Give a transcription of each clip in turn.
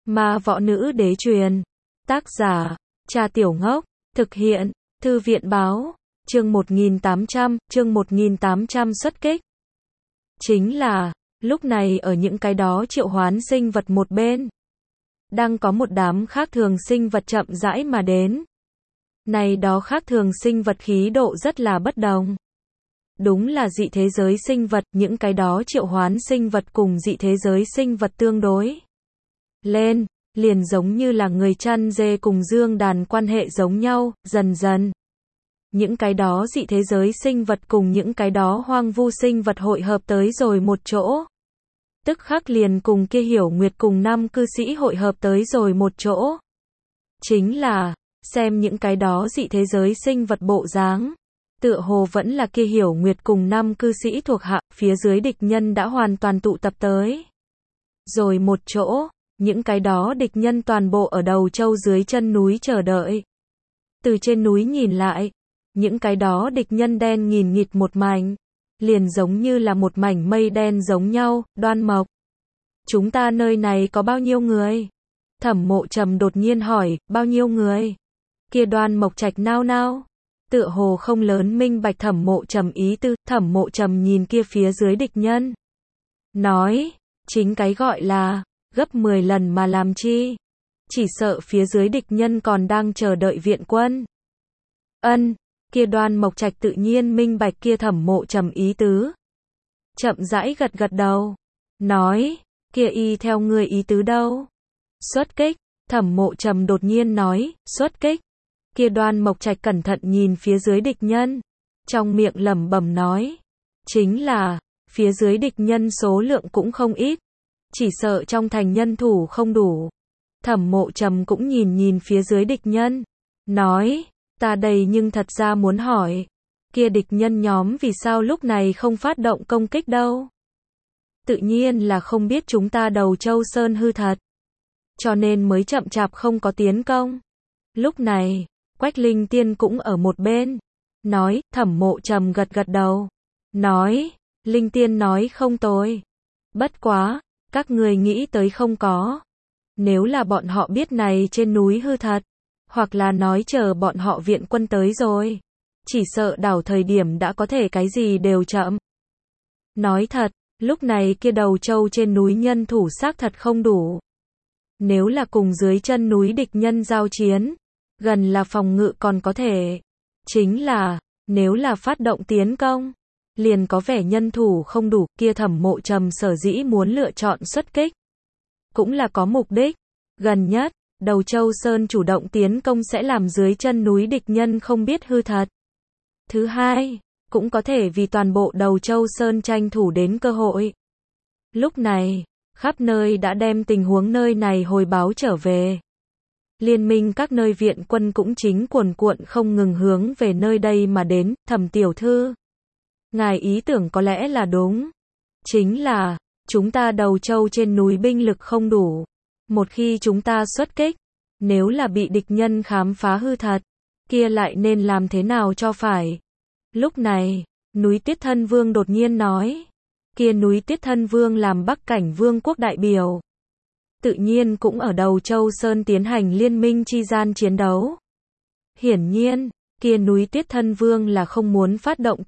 Ma Võ Nữ Đế Truyền. Tác giả, Cha Tiểu Ngốc. Thực hiện, Thư viện Báo. Chương 1800 xuất kích. Chính là, lúc này ở những cái đó triệu hoán sinh vật một bên, đang có một đám khác thường sinh vật chậm rãi mà đến. Này đó khác thường sinh vật khí độ rất là bất đồng. Đúng là dị thế giới sinh vật, những cái đó triệu hoán sinh vật cùng dị thế giới sinh vật tương đối lên, liền giống như là người chăn dê cùng dương đàn quan hệ giống nhau, dần dần. Những cái đó dị thế giới sinh vật cùng những cái đó hoang vu sinh vật hội hợp tới rồi một chỗ. Tức khắc liền cùng kia Hiểu Nguyệt cùng năm cư sĩ hội hợp tới rồi một chỗ. Chính là, xem những cái đó dị thế giới sinh vật bộ dáng, tựa hồ vẫn là kia Hiểu Nguyệt cùng năm cư sĩ thuộc hạ, phía dưới địch nhân đã hoàn toàn tụ tập tới rồi một chỗ, những cái đó địch nhân toàn bộ ở đầu châu dưới chân núi chờ đợi. Từ trên núi nhìn lại, những cái đó địch nhân đen nghìn nghịt một mảnh, liền giống như là một mảnh mây đen giống nhau. Đoan Mộc, chúng ta nơi này có bao nhiêu người? Thẩm Mộ Trầm đột nhiên hỏi. Bao nhiêu người? Kia Đoan Mộc Trạch nao nao, tựa hồ không lớn minh bạch Thẩm Mộ Trầm ý tư. Thẩm Mộ Trầm nhìn kia phía dưới địch nhân, nói, chính cái gọi là gấp 10 lần mà làm chi? Chỉ sợ phía dưới địch nhân còn đang chờ đợi viện quân. Kia Đoan Mộc Trạch tự nhiên minh bạch kia Thẩm Mộ Trầm ý tứ, chậm rãi gật gật đầu, nói, kia y theo ngươi ý tứ đâu? Xuất kích. Thẩm Mộ Trầm đột nhiên nói, xuất kích. Kia Đoan Mộc Trạch cẩn thận nhìn phía dưới địch nhân, trong miệng lẩm bẩm nói, chính là, phía dưới địch nhân số lượng cũng không ít, chỉ sợ trong thành nhân thủ không đủ. Thẩm Mộ Trầm cũng nhìn phía dưới địch nhân, nói, ta đây nhưng thật ra muốn hỏi, kia địch nhân nhóm vì sao lúc này không phát động công kích đâu? Tự nhiên là không biết chúng ta Đầu Châu Sơn hư thật, cho nên mới chậm chạp không có tiến công. Lúc này, Quách Linh Tiên cũng ở một bên, nói. Thẩm Mộ Trầm gật gật đầu, nói, Linh Tiên nói không tồi. Bất quá, các người nghĩ tới không có. Nếu là bọn họ biết này trên núi hư thật, hoặc là nói chờ bọn họ viện quân tới rồi, chỉ sợ đảo thời điểm đã có thể cái gì đều chậm. Nói thật, lúc này kia Đầu Châu trên núi nhân thủ xác thật không đủ. Nếu là cùng dưới chân núi địch nhân giao chiến, gần là phòng ngự còn có thể. Chính là, nếu là phát động tiến công, liền có vẻ nhân thủ không đủ. Kia Thẩm Mộ Trầm sở dĩ muốn lựa chọn xuất kích, cũng là có mục đích. Gần nhất, Đầu Châu Sơn chủ động tiến công sẽ làm dưới chân núi địch nhân không biết hư thật. Thứ hai, cũng có thể vì toàn bộ Đầu Châu Sơn tranh thủ đến cơ hội. Lúc này, khắp nơi đã đem tình huống nơi này hồi báo trở về. Liên minh các nơi viện quân cũng chính cuồn cuộn không ngừng hướng về nơi đây mà đến. Thẩm tiểu thư, ngài ý tưởng có lẽ là đúng. Chính là, chúng ta Đầu Châu trên núi binh lực không đủ. Một khi chúng ta xuất kích, nếu là bị địch nhân khám phá hư thật, kia lại nên làm thế nào cho phải? Lúc này, núi Tiết Thân Vương đột nhiên nói. Kia núi Tiết Thân Vương làm Bắc Cảnh Vương quốc đại biểu, tự nhiên cũng ở Đầu Châu Sơn tiến hành liên minh chi gian chiến đấu. Hiển nhiên, kia núi Tiết Thân Vương là không muốn phát động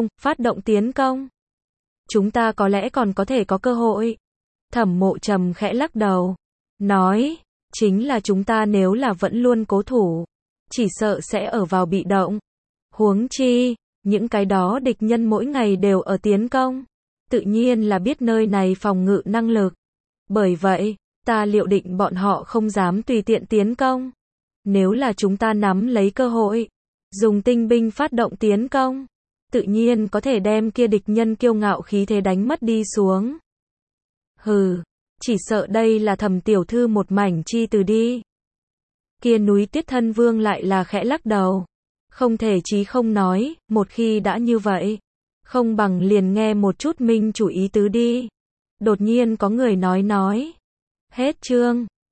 tiến công. Chúng ta có lẽ còn có thể có cơ hội. Thẩm Mộ Trầm khẽ lắc đầu, nói, chính là chúng ta nếu là vẫn luôn cố thủ, chỉ sợ sẽ ở vào bị động. Huống chi, những cái đó địch nhân mỗi ngày đều ở tiến công, tự nhiên là biết nơi này phòng ngự năng lực. Bởi vậy, ta liệu định bọn họ không dám tùy tiện tiến công. Nếu là chúng ta nắm lấy cơ hội, dùng tinh binh phát động tiến công, tự nhiên có thể đem kia địch nhân kiêu ngạo khí thế đánh mất đi xuống. Hừ, chỉ sợ đây là Thẩm tiểu thư một mảnh chi từ đi. Kia núi Tiết Thân Vương lại là khẽ lắc đầu, không thể chí không nói. Một khi đã như vậy, không bằng liền nghe một chút minh chủ ý tứ đi. Đột nhiên có người nói. Hết chương.